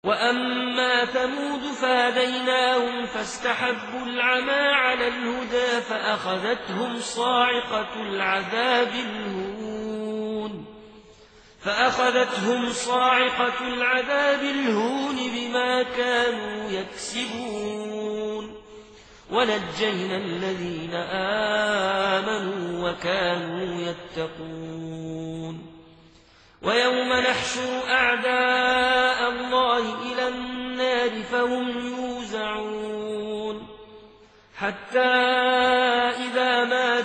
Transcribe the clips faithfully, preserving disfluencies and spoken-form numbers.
وأما ثمود فهديناهم فاستحبوا العمى على الهدى فأخذتهم صاعقة العذاب الهون فأخذتهم صاعقة العذاب الهون بما كانوا يكسبون ونجينا الذين آمنوا وكانوا يتقون ويوم نحشر أعداء الله إلى النار فهم يوزعون حتى إذا ما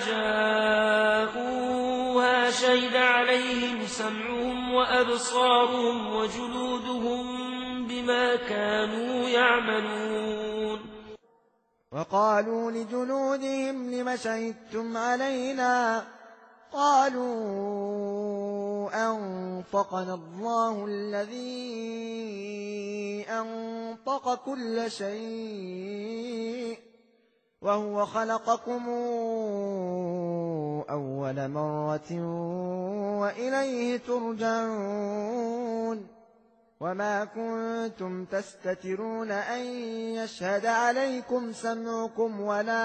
جاءوها شهد عليهم سمعهم وأبصارهم وجلودهم بما كانوا يعملون وقالوا لجلودهم لم شهدتم علينا قالوا أنطقنا الله الذي أنطق كل شيء وهو خلقكم أول مرة وإليه ترجعون وما كنتم تستترون أن يشهد عليكم سمعكم ولا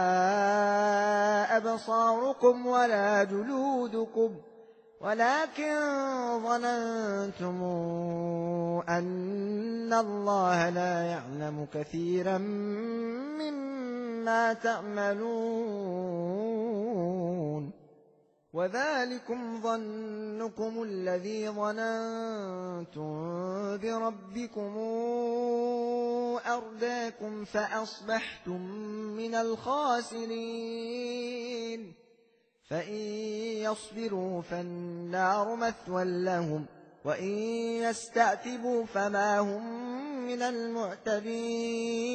أبصاركم ولا جلودكم ولكن ظننتم أن الله لا يعلم كثيرا مما تعملون وذلكم ظنكم الذي ظننتم بربكم أرداكم فأصبحتم من الخاسرين فإن يصبروا فالنار مثوى لهم وإن يستعتبوا فما هم من المعتبين